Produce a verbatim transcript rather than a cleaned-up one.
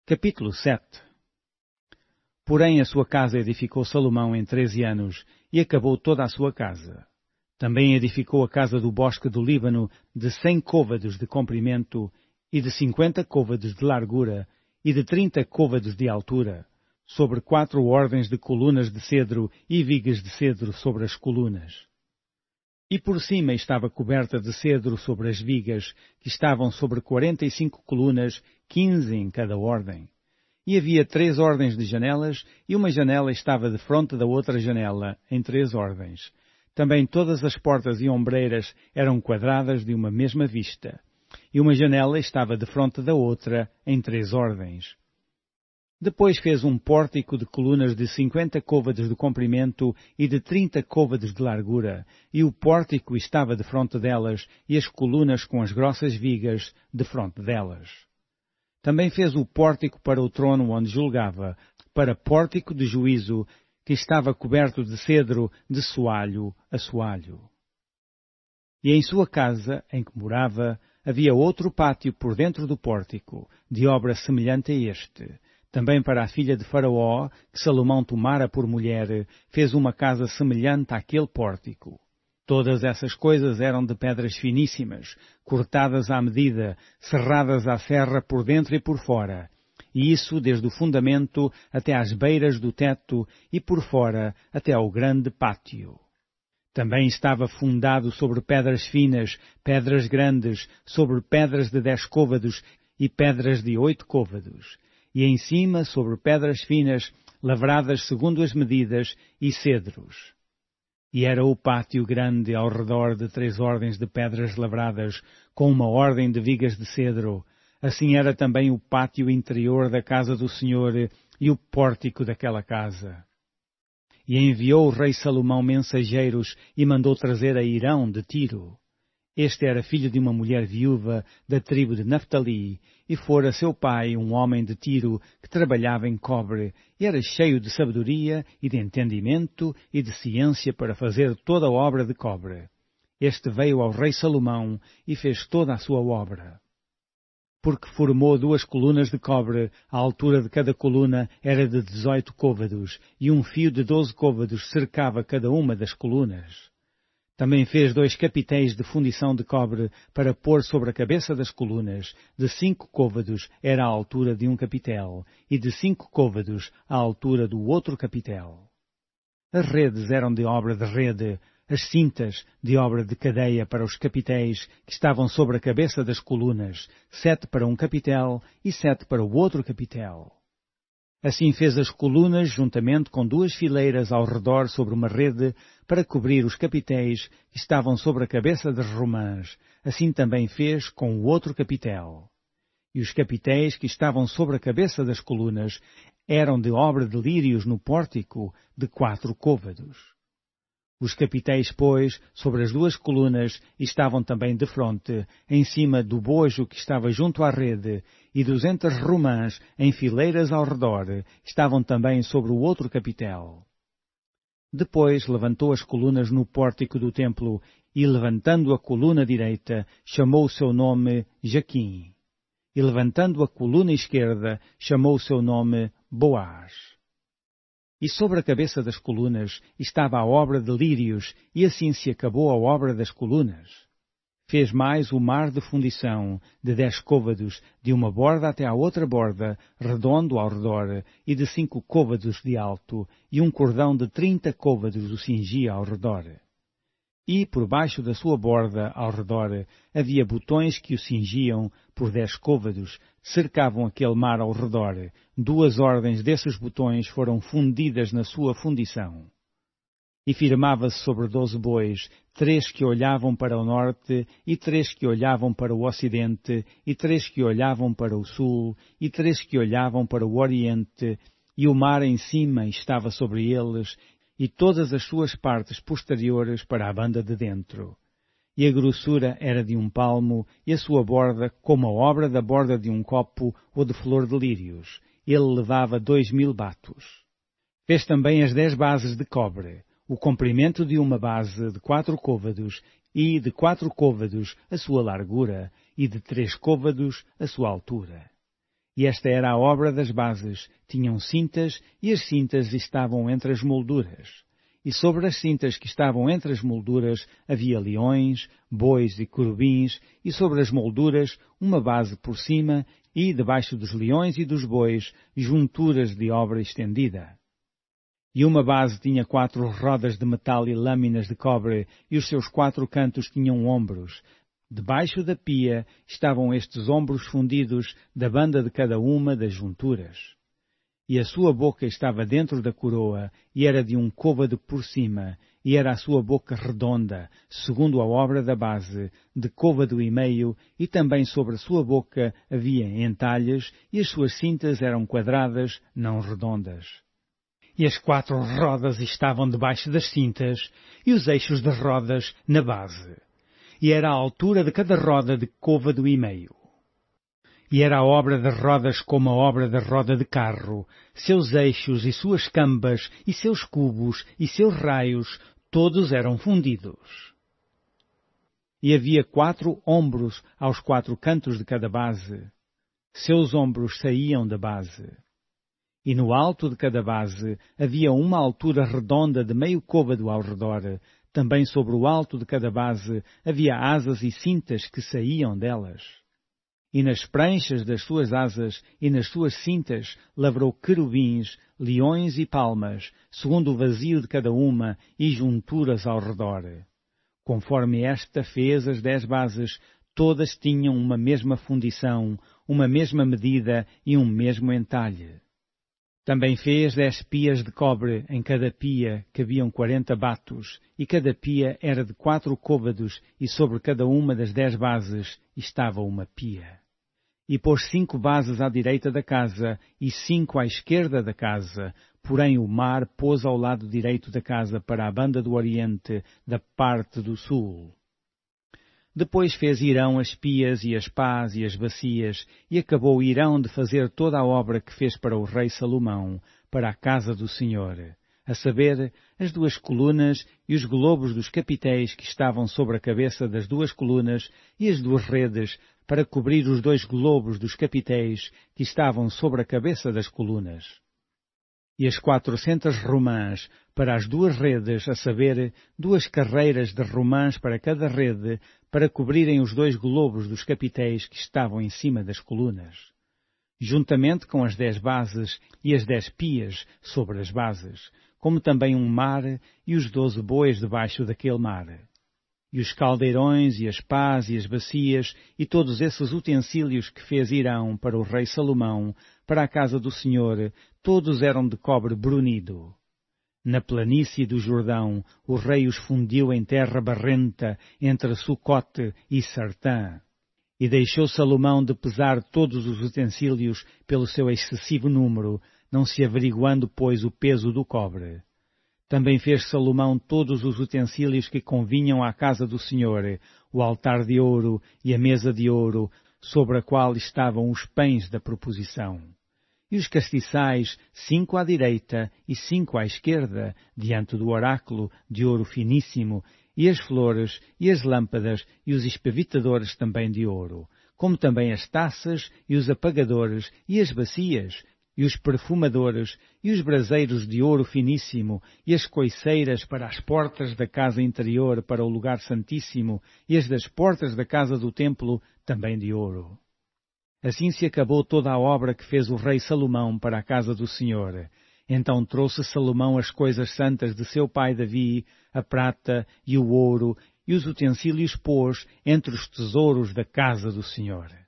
Capítulo sete. Porém a sua casa edificou Salomão em treze anos, e acabou toda a sua casa. Também edificou a casa do bosque do Líbano de cem côvados de comprimento, e de cinquenta côvados de largura, e de trinta côvados de altura, sobre quatro ordens de colunas de cedro e vigas de cedro sobre as colunas. E por cima estava coberta de cedro sobre as vigas, que estavam sobre quarenta e cinco colunas, quinze em cada ordem. E havia três ordens de janelas, e uma janela estava defronte da outra janela, em três ordens. Também todas as portas e ombreiras eram quadradas de uma mesma vista. E uma janela estava defronte da outra, em três ordens. Depois fez um pórtico de colunas de cinquenta côvados de comprimento e de trinta côvados de largura, e o pórtico estava defronte delas, e as colunas com as grossas vigas defronte delas. Também fez o pórtico para o trono onde julgava, para pórtico de juízo, que estava coberto de cedro de soalho a soalho. E em sua casa, em que morava, havia outro pátio por dentro do pórtico, de obra semelhante a este. Também para a filha de Faraó, que Salomão tomara por mulher, fez uma casa semelhante àquele pórtico. Todas essas coisas eram de pedras finíssimas, cortadas à medida, serradas à serra por dentro e por fora, e isso desde o fundamento até às beiras do teto e por fora até ao grande pátio. Também estava fundado sobre pedras finas, pedras grandes, sobre pedras de dez côvados e pedras de oito côvados, e em cima sobre pedras finas, lavradas segundo as medidas, e cedros. E era o pátio grande ao redor de três ordens de pedras lavradas, com uma ordem de vigas de cedro. Assim era também o pátio interior da casa do Senhor e o pórtico daquela casa. E enviou o rei Salomão mensageiros e mandou trazer a Hirão de Tiro. Este era filho de uma mulher viúva da tribo de Naftali, e fora seu pai um homem de Tiro que trabalhava em cobre, e era cheio de sabedoria e de entendimento e de ciência para fazer toda a obra de cobre. Este veio ao rei Salomão e fez toda a sua obra. Porque formou duas colunas de cobre, a altura de cada coluna era de dezoito côvados, e um fio de doze côvados cercava cada uma das colunas. Também fez dois capitéis de fundição de cobre para pôr sobre a cabeça das colunas. De cinco côvados era a altura de um capitel, e de cinco côvados a altura do outro capitel. As redes eram de obra de rede, as cintas de obra de cadeia para os capitéis que estavam sobre a cabeça das colunas, sete para um capitel e sete para o outro capitel. Assim fez as colunas juntamente com duas fileiras ao redor sobre uma rede para cobrir os capitéis que estavam sobre a cabeça das romãs. Assim também fez com o outro capitel. E os capitéis que estavam sobre a cabeça das colunas eram de obra de lírios no pórtico de quatro côvados. Os capitéis, pois, sobre as duas colunas estavam também de fronte, em cima do bojo que estava junto à rede, e duzentas romãs em fileiras ao redor estavam também sobre o outro capitel. Depois levantou as colunas no pórtico do templo, e levantando a coluna direita, chamou o seu nome Jaquim. E levantando a coluna esquerda, chamou o seu nome Boaz. E sobre a cabeça das colunas estava a obra de lírios, e assim se acabou a obra das colunas. Fez mais o mar de fundição, de dez côvados, de uma borda até à outra borda, redondo ao redor, e de cinco côvados de alto, e um cordão de trinta côvados o cingia ao redor. E, por baixo da sua borda, ao redor, havia botões que o cingiam, por dez côvados, cercavam aquele mar ao redor. Duas ordens desses botões foram fundidas na sua fundição. E firmava-se sobre doze bois, três que olhavam para o norte, e três que olhavam para o ocidente, e três que olhavam para o sul, e três que olhavam para o oriente, e o mar em cima estava sobre eles, e todas as suas partes posteriores para a banda de dentro. E a grossura era de um palmo, e a sua borda como a obra da borda de um copo ou de flor de lírios. Ele levava dois mil batos. Fez também as dez bases de cobre, o comprimento de uma base de quatro côvados, e de quatro côvados a sua largura, e de três côvados a sua altura. E esta era a obra das bases. Tinham cintas, e as cintas estavam entre as molduras. E sobre as cintas que estavam entre as molduras havia leões, bois e querubins, e sobre as molduras uma base por cima, e debaixo dos leões e dos bois, junturas de obra estendida. E uma base tinha quatro rodas de metal e lâminas de cobre, e os seus quatro cantos tinham ombros. Debaixo da pia estavam estes ombros fundidos da banda de cada uma das junturas. E a sua boca estava dentro da coroa, e era de um côvado por cima, e era a sua boca redonda, segundo a obra da base, de côvado e meio, e também sobre a sua boca havia entalhes, e as suas cintas eram quadradas, não redondas. E as quatro rodas estavam debaixo das cintas, e os eixos das rodas na base. E era a altura de cada roda de côvado e meio. E era a obra das rodas como a obra da roda de carro, seus eixos e suas cambas, e seus cubos e seus raios, todos eram fundidos. E havia quatro ombros aos quatro cantos de cada base. Seus ombros saíam da base. E no alto de cada base havia uma altura redonda de meio côvado ao redor. Também sobre o alto de cada base havia asas e cintas que saíam delas. E nas pranchas das suas asas e nas suas cintas lavrou querubins, leões e palmas, segundo o vazio de cada uma, e junturas ao redor. Conforme esta fez as dez bases, todas tinham uma mesma fundição, uma mesma medida e um mesmo entalhe. Também fez dez pias de cobre, em cada pia cabiam quarenta batos, e cada pia era de quatro côvados, e sobre cada uma das dez bases estava uma pia. E pôs cinco bases à direita da casa, e cinco à esquerda da casa, porém o mar pôs ao lado direito da casa para a banda do oriente, da parte do sul. Depois fez Irão as pias e as pás e as bacias, e acabou Irão de fazer toda a obra que fez para o rei Salomão, para a casa do Senhor, a saber, as duas colunas e os globos dos capitéis que estavam sobre a cabeça das duas colunas, e as duas redes, para cobrir os dois globos dos capitéis que estavam sobre a cabeça das colunas. E as quatrocentas romãs para as duas redes, a saber, duas carreiras de romãs para cada rede, para cobrirem os dois globos dos capitéis que estavam em cima das colunas, juntamente com as dez bases e as dez pias sobre as bases, como também um mar e os doze bois debaixo daquele mar. E os caldeirões e as pás e as bacias e todos esses utensílios que fez Irão para o rei Salomão, para a casa do Senhor, todos eram de cobre brunido. Na planície do Jordão, o rei os fundiu em terra barrenta, entre Sucote e Sartã. E deixou Salomão de pesar todos os utensílios pelo seu excessivo número, não se averiguando, pois, o peso do cobre. Também fez Salomão todos os utensílios que convinham à casa do Senhor, o altar de ouro e a mesa de ouro, sobre a qual estavam os pães da proposição. E os castiçais, cinco à direita e cinco à esquerda, diante do oráculo de ouro finíssimo, e as flores, e as lâmpadas, e os espevitadores também de ouro, como também as taças, e os apagadores, e as bacias, e os perfumadores, e os braseiros de ouro finíssimo, e as coiceiras para as portas da casa interior para o lugar santíssimo, e as das portas da casa do templo, também de ouro. Assim se acabou toda a obra que fez o rei Salomão para a casa do Senhor. Então trouxe Salomão as coisas santas de seu pai Davi, a prata e o ouro, e os utensílios pôs entre os tesouros da casa do Senhor.